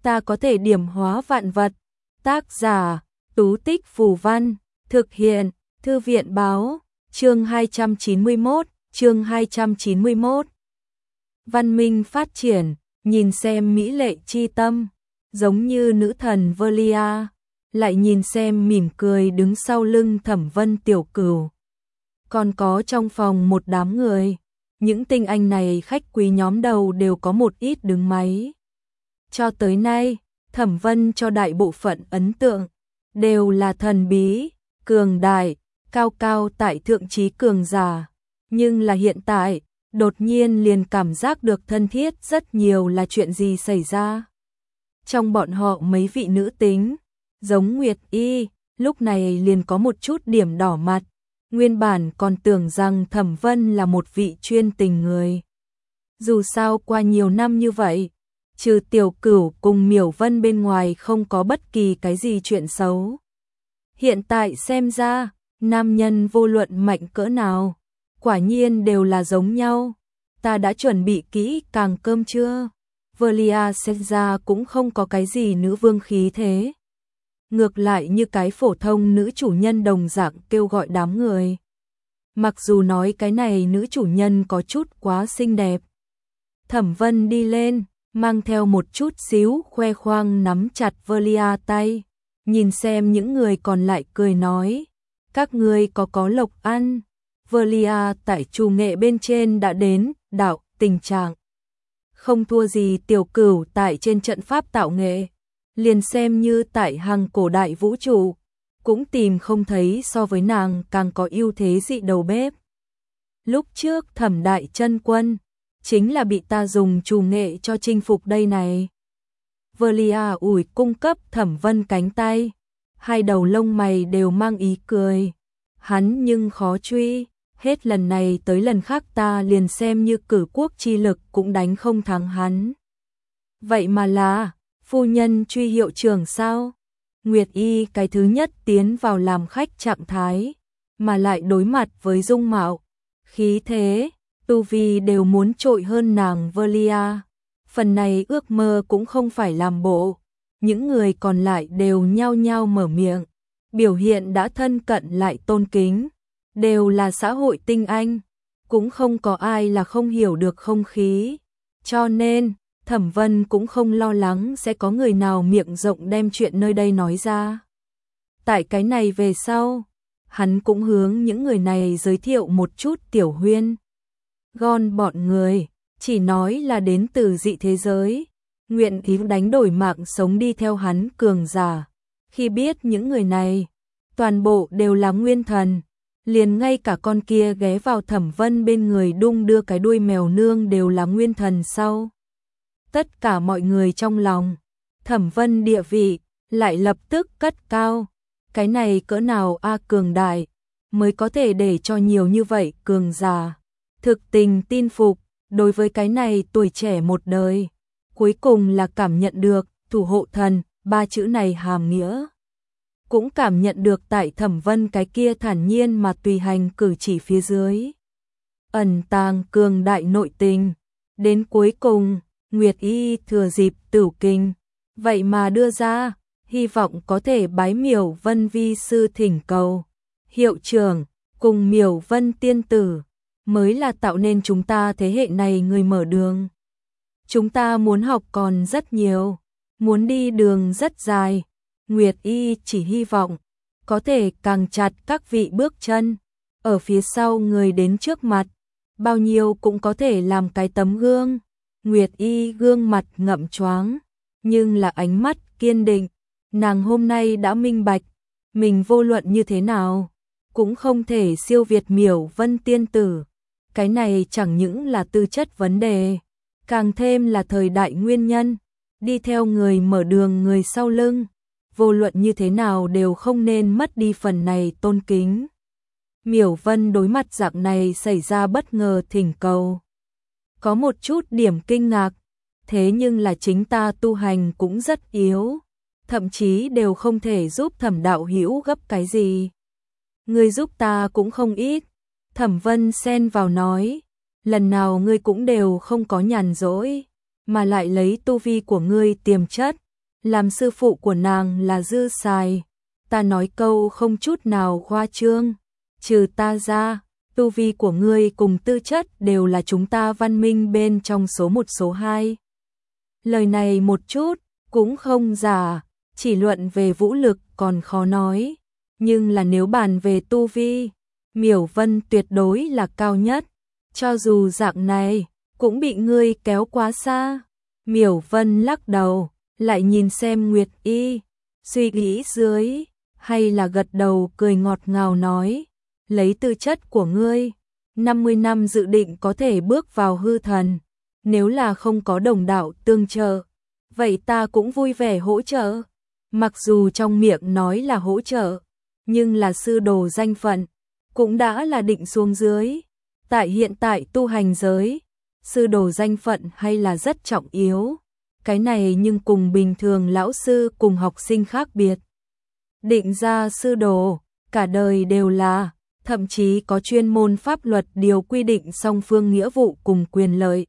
ta có thể điểm hóa vạn vật. Tác giả, Tú Tích Phù Văn, thực hiện, Thư viện Báo, chương 291. Văn minh phát triển, nhìn xem mỹ lệ chi tâm, giống như nữ thần Velia, lại nhìn xem mỉm cười đứng sau lưng Thẩm Vân Tiểu Cửu. Còn có trong phòng một đám người, những tinh anh này khách quý nhóm đầu đều có một ít đứng máy. Cho tới nay, Thẩm Vân cho đại bộ phận ấn tượng đều là thần bí, cường đại, cao cao tại thượng trí cường giả, nhưng là hiện tại, đột nhiên liền cảm giác được thân thiết rất nhiều. Là chuyện gì xảy ra? Trong bọn họ mấy vị nữ tính, giống Nguyệt Y, lúc này liền có một chút điểm đỏ mặt, nguyên bản còn tưởng rằng Thẩm Vân là một vị chuyên tình người. Dù sao qua nhiều năm như vậy, trừ Tiểu Cửu cùng Miểu Vân bên ngoài không có bất kỳ cái gì chuyện xấu. Hiện tại xem ra, nam nhân vô luận mạnh cỡ nào, quả nhiên đều là giống nhau. Ta đã chuẩn bị kỹ càng cơm chưa? Velia xét ra cũng không có cái gì nữ vương khí thế. Ngược lại như cái phổ thông nữ chủ nhân đồng dạng kêu gọi đám người. Mặc dù nói cái này nữ chủ nhân có chút quá xinh đẹp. Thẩm Vân đi lên, mang theo một chút xíu khoe khoang nắm chặt Velia tay. Nhìn xem những người còn lại cười nói. Các ngươi có lộc ăn. Velia tại chủ nghệ bên trên đã đến đạo tình trạng. Không thua gì Tiểu Cửu tại trên trận pháp tạo nghệ. Liền xem như tại hàng cổ đại vũ trụ, cũng tìm không thấy so với nàng càng có ưu thế dị đầu bếp. Lúc trước Thẩm Đại Chân Quân, chính là bị ta dùng chủ nghệ cho chinh phục đây này. Velia ủi cung cấp Thẩm Vân cánh tay, hai đầu lông mày đều mang ý cười. Hắn nhưng khó truy, hết lần này tới lần khác ta liền xem như cử quốc chi lực cũng đánh không thắng hắn. Vậy mà là, phu nhân truy hiệu trưởng sao? Nguyệt Y cái thứ nhất tiến vào làm khách trạng thái, mà lại đối mặt với dung mạo, khí thế, tu vi đều muốn trội hơn nàng Velia. Phần này ước mơ cũng không phải làm bộ, những người còn lại đều nhao nhao mở miệng, biểu hiện đã thân cận lại tôn kính, đều là xã hội tinh anh, cũng không có ai là không hiểu được không khí. Cho nên, Thẩm Vân cũng không lo lắng sẽ có người nào miệng rộng đem chuyện nơi đây nói ra. Tại cái này về sau, hắn cũng hướng những người này giới thiệu một chút Tiểu Huyên. Gon bọn người, chỉ nói là đến từ dị thế giới, nguyện ý đánh đổi mạng sống đi theo hắn cường giả. Khi biết những người này, toàn bộ đều là nguyên thần, liền ngay cả con kia ghé vào Thẩm Vân bên người đung đưa cái đuôi mèo nương đều là nguyên thần sau. Tất cả mọi người trong lòng, Thẩm Vân địa vị lại lập tức cất cao. Cái này cỡ nào cường đại, mới có thể để cho nhiều như vậy cường giả thực tình tin phục. Đối với cái này tuổi trẻ một đời, cuối cùng là cảm nhận được thủ hộ thần, ba chữ này hàm nghĩa. Cũng cảm nhận được tại Thẩm Vân cái kia thản nhiên mà tùy hành cử chỉ phía dưới. Ẩn tàng cường đại nội tình. Đến cuối cùng, Nguyệt Y thừa dịp Tửu Kinh, vậy mà đưa ra, hy vọng có thể bái Miểu Vân vi sư thỉnh cầu. Hiệu trưởng, cùng Miểu Vân tiên tử, mới là tạo nên chúng ta thế hệ này người mở đường. Chúng ta muốn học còn rất nhiều, muốn đi đường rất dài. Nguyệt Y chỉ hy vọng có thể càng chặt các vị bước chân, ở phía sau người đến trước mặt, bao nhiêu cũng có thể làm cái tấm gương. Nguyệt Y gương mặt ngậm choáng, nhưng là ánh mắt kiên định. Nàng hôm nay đã minh bạch, mình vô luận như thế nào, cũng không thể siêu việt Miểu Vân tiên tử. Cái này chẳng những là tư chất vấn đề, càng thêm là thời đại nguyên nhân. Đi theo người mở đường người sau lưng, vô luận như thế nào đều không nên mất đi phần này tôn kính. Miểu Vân đối mặt dạng này xảy ra bất ngờ thỉnh cầu, có một chút điểm kinh ngạc, thế nhưng là chính ta tu hành cũng rất yếu, thậm chí đều không thể giúp Thẩm đạo hữu gấp cái gì. Ngươi giúp ta cũng không ít. Thẩm Vân xen vào nói, lần nào ngươi cũng đều không có nhàn rỗi, mà lại lấy tu vi của ngươi tiềm chất, làm sư phụ của nàng là dư xài. Ta nói câu không chút nào khoa trương, trừ ta ra, tu vi của ngươi cùng tư chất đều là chúng ta văn minh bên trong số 1 số 2. Lời này một chút cũng không giả, chỉ luận về vũ lực còn khó nói, nhưng là nếu bàn về tu vi, Miểu Vân tuyệt đối là cao nhất, cho dù dạng này cũng bị ngươi kéo quá xa. Miểu Vân lắc đầu, lại nhìn xem Nguyệt Y, suy nghĩ dưới, hay là gật đầu cười ngọt ngào nói, lấy tư chất của ngươi, 50 năm dự định có thể bước vào hư thần, nếu là không có đồng đạo tương trợ, vậy ta cũng vui vẻ hỗ trợ. Mặc dù trong miệng nói là hỗ trợ, nhưng là sư đồ danh phận, cũng đã là định xuống dưới. Tại hiện tại tu hành giới, sư đồ danh phận hay là rất trọng yếu. Cái này nhưng cùng bình thường lão sư cùng học sinh khác biệt. Định ra sư đồ, cả đời đều là, thậm chí có chuyên môn pháp luật điều quy định song phương nghĩa vụ cùng quyền lợi.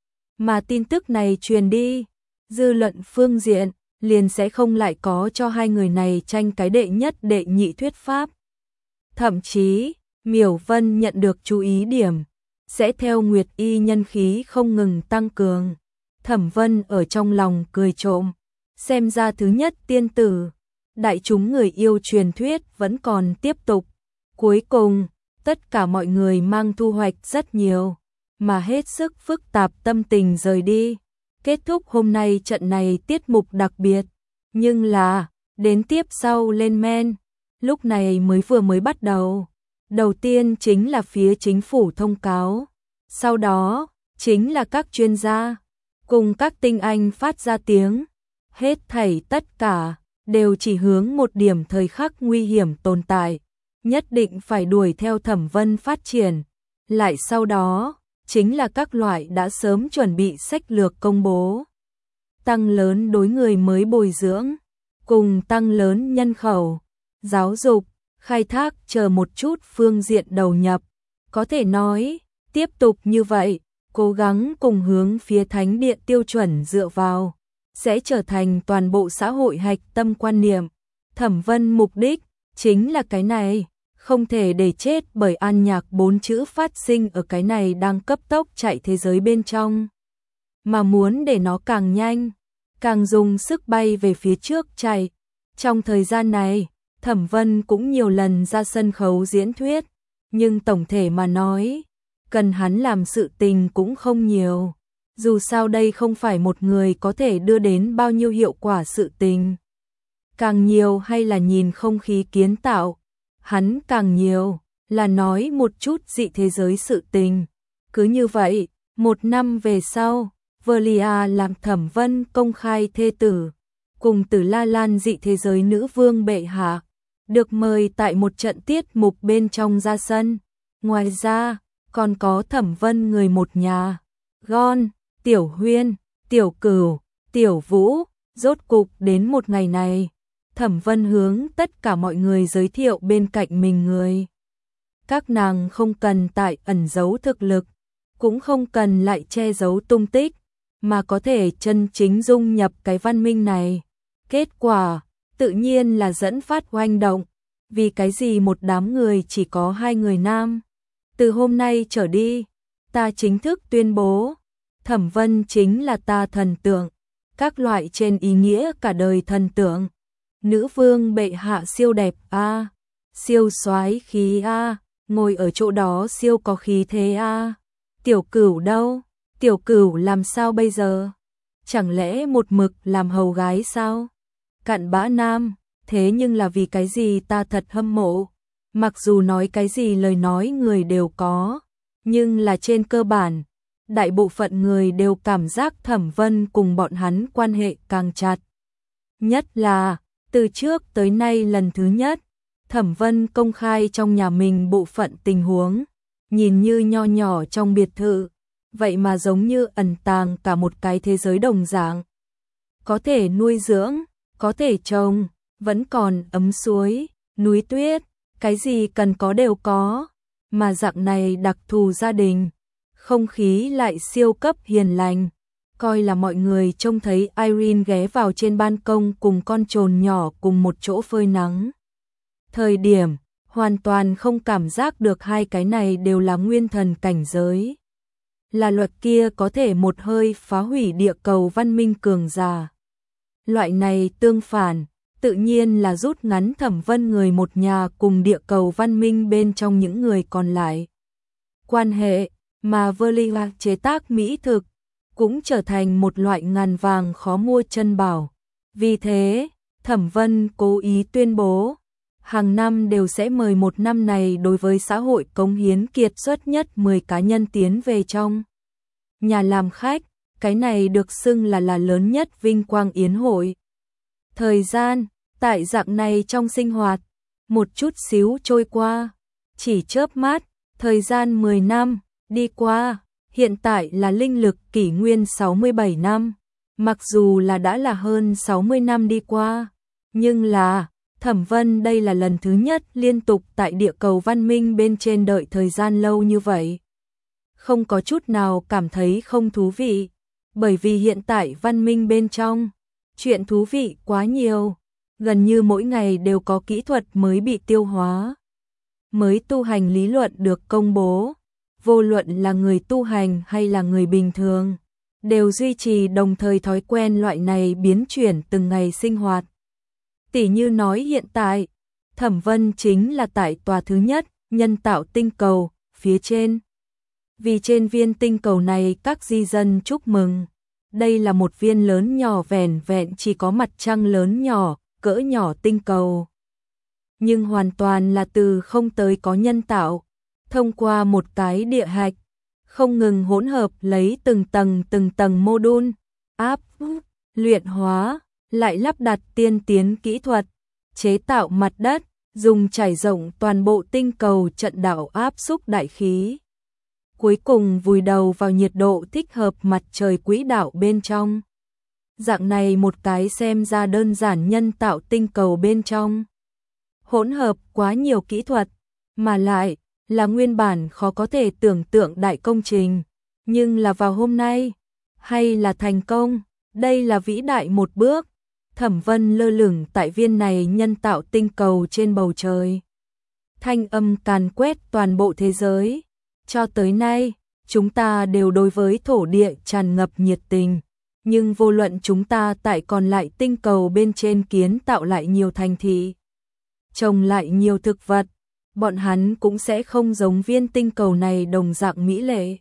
Mà tin tức này truyền đi, dư luận phương diện, liền sẽ không lại có cho hai người này tranh cái đệ nhất đệ nhị thuyết pháp. Thậm chí, Miểu Vân nhận được chú ý điểm, sẽ theo Nguyệt Y nhân khí không ngừng tăng cường. Thẩm Vân ở trong lòng cười trộm, xem ra thứ nhất tiên tử, đại chúng người yêu truyền thuyết vẫn còn tiếp tục. Cuối cùng, tất cả mọi người mang thu hoạch rất nhiều, mà hết sức phức tạp tâm tình rời đi. Kết thúc hôm nay trận này tiết mục đặc biệt, nhưng là, đến tiếp sau lên men, lúc này vừa mới bắt đầu. Đầu tiên chính là phía chính phủ thông cáo, sau đó, chính là các chuyên gia, cùng các tinh anh phát ra tiếng. Hết thảy tất cả, đều chỉ hướng một điểm thời khắc nguy hiểm tồn tại, nhất định phải đuổi theo Thẩm Vân phát triển. Lại sau đó, chính là các loại đã sớm chuẩn bị sách lược công bố. Tăng lớn đối người mới bồi dưỡng, cùng tăng lớn nhân khẩu, giáo dục, khai thác chờ một chút phương diện đầu nhập. Có thể nói, tiếp tục như vậy, cố gắng cùng hướng phía thánh điện tiêu chuẩn dựa vào, sẽ trở thành toàn bộ xã hội hạch tâm quan niệm. Thẩm Vân mục đích, chính là cái này, không thể để chết bởi an nhạc 4 chữ phát sinh ở cái này đang cấp tốc chạy thế giới bên trong. Mà muốn để nó càng nhanh, càng dùng sức bay về phía trước chạy. Trong thời gian này, Thẩm Vân cũng nhiều lần ra sân khấu diễn thuyết, nhưng tổng thể mà nói, cần hắn làm sự tình cũng không nhiều. Dù sao đây không phải một người có thể đưa đến bao nhiêu hiệu quả sự tình. Càng nhiều hay là nhìn không khí kiến tạo, hắn càng nhiều là nói một chút dị thế giới sự tình. Cứ như vậy, 1 năm về sau, Velia làm Thẩm Vân công khai thê tử, cùng Tử La Lan dị thế giới nữ vương bệ hạ, được mời tại một trận tiết mục bên trong ra sân. Ngoài ra, còn có Thẩm Vân người một nhà, Gon, Tiểu Huyên, Tiểu Cửu, Tiểu Vũ, rốt cục đến một ngày này. Thẩm Vân hướng tất cả mọi người giới thiệu bên cạnh mình người. Các nàng không cần tại ẩn giấu thực lực, cũng không cần lại che giấu tung tích, mà có thể chân chính dung nhập cái văn minh này. Kết quả, tự nhiên là dẫn phát hoành động. Vì cái gì một đám người chỉ có 2 người nam? Từ hôm nay trở đi, ta chính thức tuyên bố, Thẩm Vân chính là ta thần tượng, các loại trên ý nghĩa cả đời thần tượng. Nữ vương bệ hạ siêu đẹp a, siêu soái khí a, ngồi ở chỗ đó siêu có khí thế a. Tiểu Cửu đâu? Tiểu Cửu làm sao bây giờ? Chẳng lẽ một mực làm hầu gái sao? Cặn bã nam, thế nhưng là vì cái gì ta thật hâm mộ. Mặc dù nói cái gì lời nói người đều có, nhưng là trên cơ bản, đại bộ phận người đều cảm giác Thẩm Vân cùng bọn hắn quan hệ càng chặt. Nhất là, từ trước tới nay lần thứ nhất, Thẩm Vân công khai trong nhà mình bộ phận tình huống, nhìn như nho nhỏ trong biệt thự, vậy mà giống như ẩn tàng cả một cái thế giới đồng dạng. Có thể nuôi dưỡng, có thể trồng, vẫn còn ấm suối, núi tuyết, cái gì cần có đều có, mà dạng này đặc thù gia đình, không khí lại siêu cấp hiền lành. coi là mọi người trông thấy Irene ghé vào trên ban công cùng con trồn nhỏ cùng một chỗ phơi nắng. Thời điểm, hoàn toàn không cảm giác được hai cái này đều là nguyên thần cảnh giới. Là luật kia có thể một hơi phá hủy địa cầu văn minh cường giả. Loại này tương phản, tự nhiên là rút ngắn Thẩm Vân người một nhà cùng địa cầu văn minh bên trong những người còn lại. Quan hệ mà Verlia chế tác mỹ thực cũng trở thành một loại ngàn vàng khó mua chân bảo. Vì thế, Thẩm Vân cố ý tuyên bố, hàng năm đều sẽ mời một năm này đối với xã hội cống hiến kiệt xuất nhất 10 cá nhân tiến về trong nhà làm khách, cái này được xưng là lớn nhất vinh quang yến hội. Thời gian, tại dạng này trong sinh hoạt, một chút xíu trôi qua, chỉ chớp mắt, thời gian 10 năm, đi qua, hiện tại là linh lực kỷ nguyên 67 năm, mặc dù là đã là hơn 60 năm đi qua, nhưng là, Thẩm Vân đây là lần thứ nhất liên tục tại địa cầu văn minh bên trên đợi thời gian lâu như vậy. Không có chút nào cảm thấy không thú vị, bởi vì hiện tại văn minh bên trong, chuyện thú vị quá nhiều, gần như mỗi ngày đều có kỹ thuật mới bị tiêu hóa. Mới tu hành lý luận được công bố, vô luận là người tu hành hay là người bình thường, đều duy trì đồng thời thói quen loại này biến chuyển từng ngày sinh hoạt. Tỉ như nói hiện tại, Thẩm Vân chính là tại tòa thứ nhất, nhân tạo tinh cầu, phía trên. Vì trên viên tinh cầu này các di dân chúc mừng. Đây là một viên lớn nhỏ vẻn vẹn chỉ có mặt trăng lớn nhỏ, cỡ nhỏ tinh cầu. Nhưng hoàn toàn là từ không tới có nhân tạo, thông qua một cái địa hạch, không ngừng hỗn hợp lấy từng tầng mô-đun, áp, luyện hóa, lại lắp đặt tiên tiến kỹ thuật, chế tạo mặt đất, dùng trải rộng toàn bộ tinh cầu trận đạo áp xúc đại khí. Cuối cùng vùi đầu vào nhiệt độ thích hợp mặt trời quỹ đạo bên trong. Dạng này một cái xem ra đơn giản nhân tạo tinh cầu bên trong. Hỗn hợp quá nhiều kỹ thuật, mà lại là nguyên bản khó có thể tưởng tượng đại công trình. Nhưng là vào hôm nay, hay là thành công, đây là vĩ đại một bước. Thẩm Vân lơ lửng tại viên này nhân tạo tinh cầu trên bầu trời. Thanh âm càn quét toàn bộ thế giới. Cho tới nay, chúng ta đều đối với thổ địa tràn ngập nhiệt tình, nhưng vô luận chúng ta tại còn lại tinh cầu bên trên kiến tạo lại nhiều thành thị, trồng lại nhiều thực vật, bọn hắn cũng sẽ không giống viên tinh cầu này đồng dạng mỹ lệ.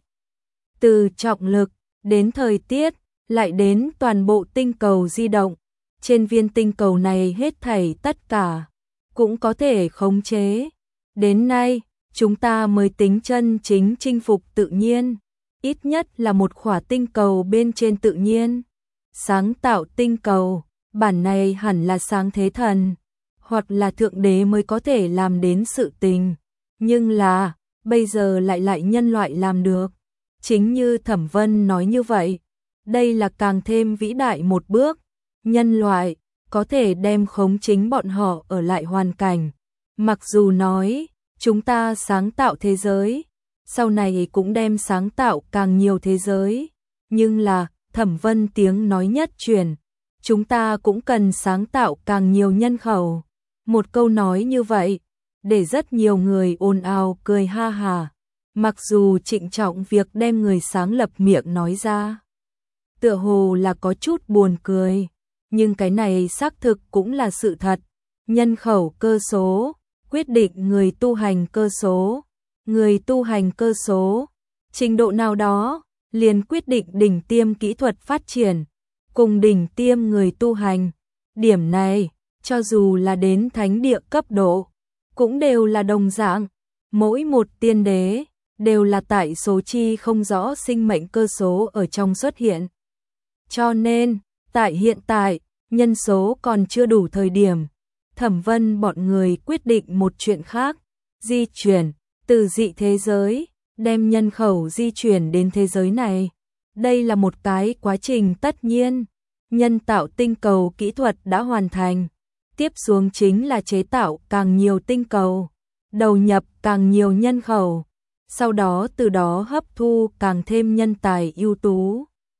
Từ trọng lực, đến thời tiết, lại đến toàn bộ tinh cầu di động, trên viên tinh cầu này hết thảy tất cả, cũng có thể khống chế. Đến nay, chúng ta mới tính chân chính chinh phục tự nhiên, ít nhất là một khỏa tinh cầu bên trên tự nhiên. Sáng tạo tinh cầu, bản này hẳn là sáng thế thần, hoặc là thượng đế mới có thể làm đến sự tình. Nhưng là, bây giờ lại nhân loại làm được. Chính như Thẩm Vân nói như vậy, đây là càng thêm vĩ đại một bước. Nhân loại, có thể đem khống chính bọn họ ở lại hoàn cảnh. Mặc dù nói, chúng ta sáng tạo thế giới, sau này cũng đem sáng tạo càng nhiều thế giới. Nhưng là, Thẩm Vân tiếng nói nhất truyền, chúng ta cũng cần sáng tạo càng nhiều nhân khẩu. Một câu nói như vậy, để rất nhiều người ồn ào cười ha hà. Mặc dù trịnh trọng việc đem người sáng lập miệng nói ra, tựa hồ là có chút buồn cười, nhưng cái này xác thực cũng là sự thật. Nhân khẩu cơ số quyết định người tu hành cơ số, người tu hành cơ số, trình độ nào đó, liền quyết định đỉnh tiêm kỹ thuật phát triển, cùng đỉnh tiêm người tu hành. Điểm này, cho dù là đến thánh địa cấp độ, cũng đều là đồng dạng, mỗi một tiên đế, đều là tại số chi không rõ sinh mệnh cơ số ở trong xuất hiện. Cho nên, tại hiện tại, nhân số còn chưa đủ thời điểm, Thẩm Vân bọn người quyết định một chuyện khác, di chuyển từ dị thế giới, đem nhân khẩu di chuyển đến thế giới này. Đây là một cái quá trình tất nhiên, nhân tạo tinh cầu kỹ thuật đã hoàn thành, tiếp xuống chính là chế tạo càng nhiều tinh cầu, đầu nhập càng nhiều nhân khẩu, sau đó từ đó hấp thu càng thêm nhân tài ưu tú.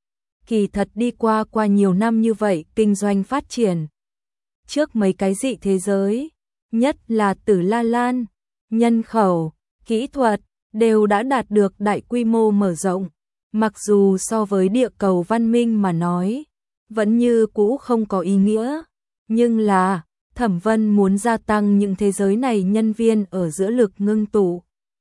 kỳ thật đi qua nhiều năm như vậy kinh doanh phát triển. Trước mấy cái dị thế giới, nhất là Tử La Lan, nhân khẩu, kỹ thuật, đều đã đạt được đại quy mô mở rộng. Mặc dù so với địa cầu văn minh mà nói, vẫn như cũ không có ý nghĩa, nhưng là Thẩm Vân muốn gia tăng những thế giới này nhân viên ở giữa lực ngưng tụ.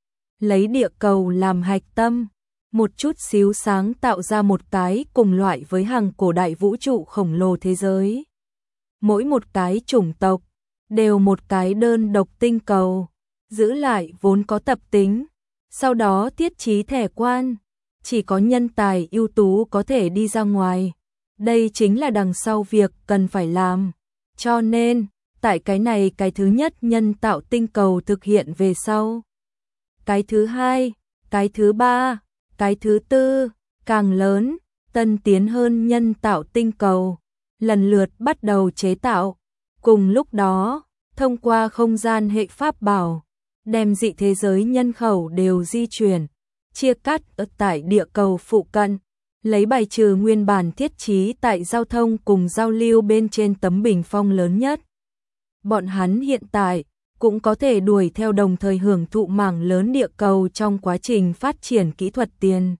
Lấy địa cầu làm hạch tâm, một chút xíu sáng tạo ra một cái cùng loại với hàng cổ đại vũ trụ khổng lồ thế giới. Mỗi một cái chủng tộc, đều một cái đơn độc tinh cầu, giữ lại vốn có tập tính, sau đó thiết trí thẻ quan, chỉ có nhân tài ưu tú có thể đi ra ngoài. Đây chính là đằng sau việc cần phải làm. Cho nên, tại cái này cái thứ nhất nhân tạo tinh cầu thực hiện về sau. Cái thứ hai, cái thứ ba, cái thứ tư, càng lớn, tân tiến hơn nhân tạo tinh cầu, lần lượt bắt đầu chế tạo. Cùng lúc đó, thông qua không gian hệ pháp bảo, đem dị thế giới nhân khẩu đều di chuyển, chia cắt ở tại địa cầu phụ cận, lấy bài trừ nguyên bản thiết trí tại giao thông cùng giao lưu bên trên tấm bình phong lớn nhất. Bọn hắn hiện tại cũng có thể đuổi theo đồng thời hưởng thụ mảng lớn địa cầu trong quá trình phát triển kỹ thuật tiền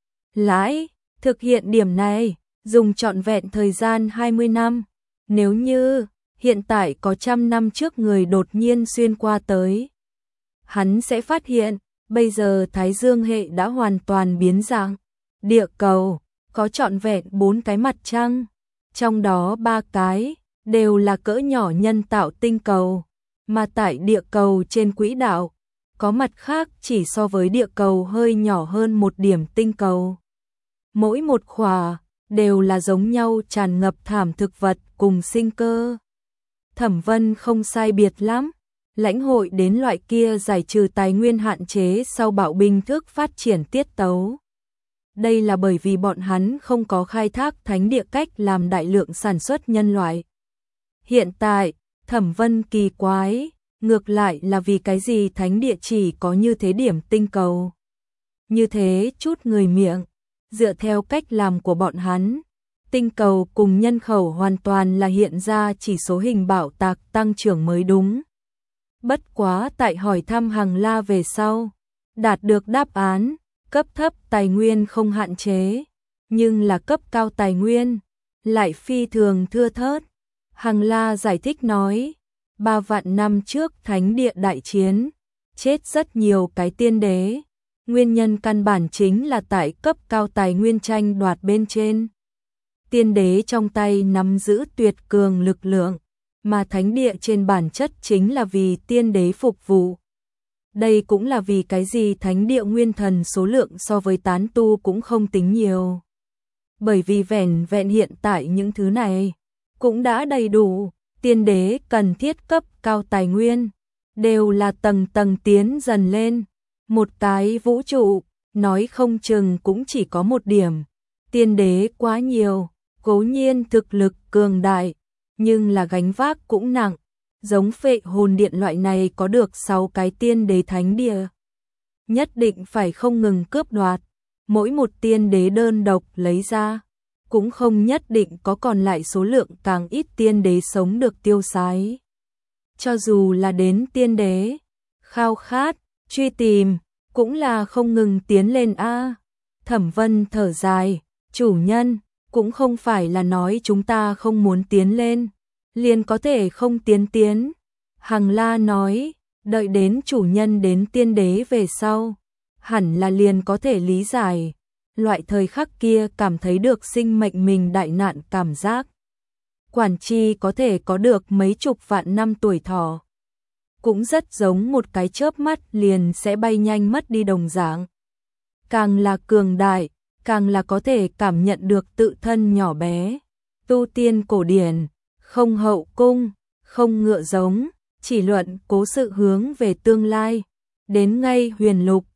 lãi. Thực hiện điểm này, dùng trọn vẹn thời gian 20 năm. Nếu như hiện tại có 100 năm trước người đột nhiên xuyên qua tới, hắn sẽ phát hiện, bây giờ Thái Dương hệ đã hoàn toàn biến dạng. Địa cầu có trọn vẹn 4 cái mặt trăng, trong đó 3 cái đều là cỡ nhỏ nhân tạo tinh cầu, mà tại địa cầu trên quỹ đạo, có mặt khác chỉ so với địa cầu hơi nhỏ hơn một điểm tinh cầu. Mỗi một khỏa đều là giống nhau tràn ngập thảm thực vật cùng sinh cơ. Thẩm Vân không sai biệt lắm, lãnh hội đến loại kia giải trừ tài nguyên hạn chế sau bạo binh thức phát triển tiết tấu. Đây là bởi vì bọn hắn không có khai thác thánh địa cách làm đại lượng sản xuất nhân loại. Hiện tại, Thẩm Vân kỳ quái, ngược lại là vì cái gì thánh địa chỉ có như thế điểm tinh cầu. Như thế chút người miệng, dựa theo cách làm của bọn hắn, tinh cầu cùng nhân khẩu hoàn toàn là hiện ra chỉ số hình bảo tạc tăng trưởng mới đúng. Bất quá tại hỏi thăm Hằng La về sau, đạt được đáp án, cấp thấp tài nguyên không hạn chế, nhưng là cấp cao tài nguyên lại phi thường thưa thớt. Hằng La giải thích nói, 3 vạn năm trước thánh địa đại chiến, chết rất nhiều cái tiên đế. Nguyên nhân căn bản chính là tại cấp cao tài nguyên tranh đoạt bên trên. Tiên đế trong tay nắm giữ tuyệt cường lực lượng, mà thánh địa trên bản chất chính là vì tiên đế phục vụ. Đây cũng là vì cái gì thánh địa nguyên thần số lượng so với tán tu cũng không tính nhiều. Bởi vì vẻn vẹn hiện tại những thứ này cũng đã đầy đủ, tiên đế cần thiết cấp cao tài nguyên, đều là tầng tầng tiến dần lên. Một cái vũ trụ, nói không chừng cũng chỉ có một điểm. Tiên đế quá nhiều, cố nhiên thực lực cường đại, nhưng là gánh vác cũng nặng. Giống Phệ Hồn Điện loại này có được 6 cái tiên đế thánh địa, nhất định phải không ngừng cướp đoạt. Mỗi một tiên đế đơn độc lấy ra, cũng không nhất định có còn lại số lượng càng ít tiên đế sống được tiêu sái. Cho dù là đến tiên đế, khao khát, truy tìm, cũng là không ngừng tiến lên a. Thẩm Vân thở dài, chủ nhân, cũng không phải là nói chúng ta không muốn tiến lên, liền có thể không tiến. Hằng La nói, đợi đến chủ nhân đến tiên đế về sau, hẳn là liền có thể lý giải. Loại thời khắc kia cảm thấy được sinh mệnh mình đại nạn cảm giác. Quản chi có thể có được mấy chục vạn năm tuổi thọ, cũng rất giống một cái chớp mắt liền sẽ bay nhanh mất đi đồng dạng. Càng là cường đại, càng là có thể cảm nhận được tự thân nhỏ bé. Tu tiên cổ điển, không hậu cung, không ngựa giống, chỉ luận cố sự hướng về tương lai. Đến ngay huyền lục,